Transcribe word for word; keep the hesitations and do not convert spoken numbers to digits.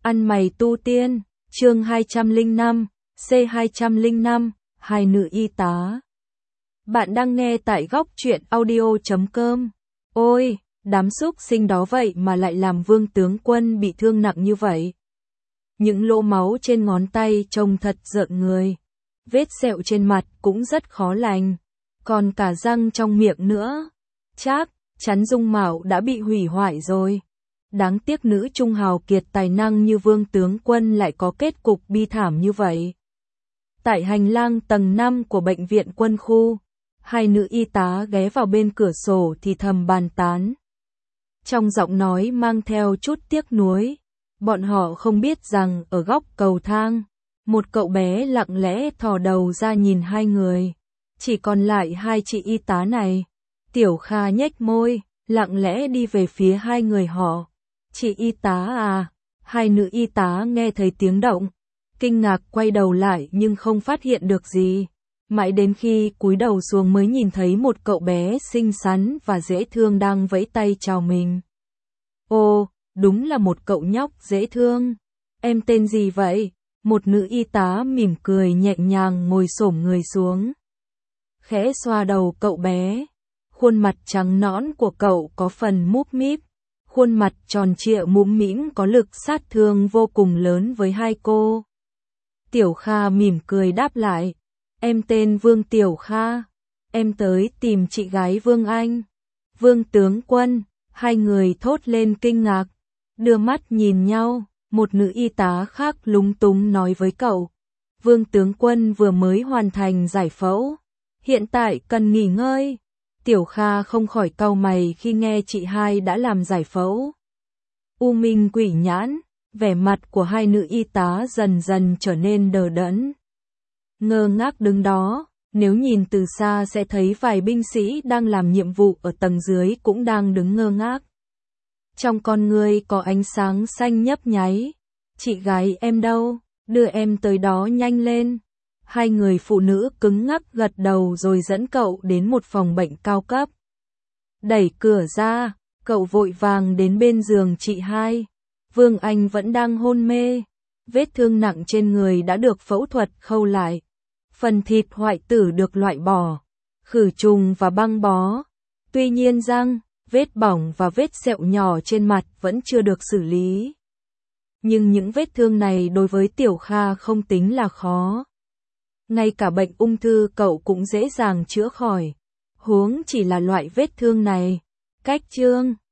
Ăn mày tu tiên, chương hai trăm lẻ năm, C hai trăm lẻ năm, hai nữ y tá. Bạn đang nghe tại góc truyện audio chấm com. Ôi, đám súc sinh đó vậy mà lại làm Vương tướng quân bị thương nặng như vậy. Những lỗ máu trên ngón tay trông thật rợn người. Vết sẹo trên mặt cũng rất khó lành. Còn cả răng trong miệng nữa. Chắc chắn dung mạo đã bị hủy hoại rồi. Đáng tiếc nữ trung hào kiệt tài năng như Vương tướng quân lại có kết cục bi thảm như vậy. Tại hành lang tầng năm của bệnh viện quân khu, hai nữ y tá ghé vào bên cửa sổ thì thầm bàn tán. Trong giọng nói mang theo chút tiếc nuối, bọn họ không biết rằng ở góc cầu thang, một cậu bé lặng lẽ thò đầu ra nhìn hai người. Chỉ còn lại hai chị y tá này. Tiểu Kha nhếch môi, lặng lẽ đi về phía hai người họ. Chị y tá à? Hai nữ y tá nghe thấy tiếng động, kinh ngạc quay đầu lại nhưng không phát hiện được gì. Mãi đến khi cúi đầu xuống mới nhìn thấy một cậu bé xinh xắn và dễ thương đang vẫy tay chào mình. Ồ, đúng là một cậu nhóc dễ thương. Em tên gì vậy? Một nữ y tá mỉm cười nhẹ nhàng ngồi xổm người xuống, khẽ xoa đầu cậu bé. Khuôn mặt trắng nõn của cậu có phần múp míp. Khuôn mặt tròn trịa mũm mĩm có lực sát thương vô cùng lớn với hai cô. Tiểu Kha mỉm cười đáp lại. Em tên Vương Tiểu Kha. Em tới tìm chị gái Vương Anh. Vương tướng quân. Hai người thốt lên kinh ngạc. Đưa mắt nhìn nhau. Một nữ y tá khác lúng túng nói với cậu. Vương tướng quân vừa mới hoàn thành giải phẫu. Hiện tại cần nghỉ ngơi. Tiểu Kha không khỏi cau mày khi nghe chị hai đã làm giải phẫu. U minh quỷ nhãn, vẻ mặt của hai nữ y tá dần dần trở nên đờ đẫn. Ngơ ngác đứng đó, nếu nhìn từ xa sẽ thấy vài binh sĩ đang làm nhiệm vụ ở tầng dưới cũng đang đứng ngơ ngác. Trong con người có ánh sáng xanh nhấp nháy. Chị gái em đâu? Đưa em tới đó nhanh lên. Hai người phụ nữ cứng ngắc gật đầu rồi dẫn cậu đến một phòng bệnh cao cấp. Đẩy cửa ra, cậu vội vàng đến bên giường chị hai. Vương Anh vẫn đang hôn mê. Vết thương nặng trên người đã được phẫu thuật khâu lại. Phần thịt hoại tử được loại bỏ, khử trùng và băng bó. Tuy nhiên răng, vết bỏng và vết sẹo nhỏ trên mặt vẫn chưa được xử lý. Nhưng những vết thương này đối với Tiểu Kha không tính là khó. Ngay cả bệnh ung thư cậu cũng dễ dàng chữa khỏi. Huống chỉ là loại vết thương này. Cách chương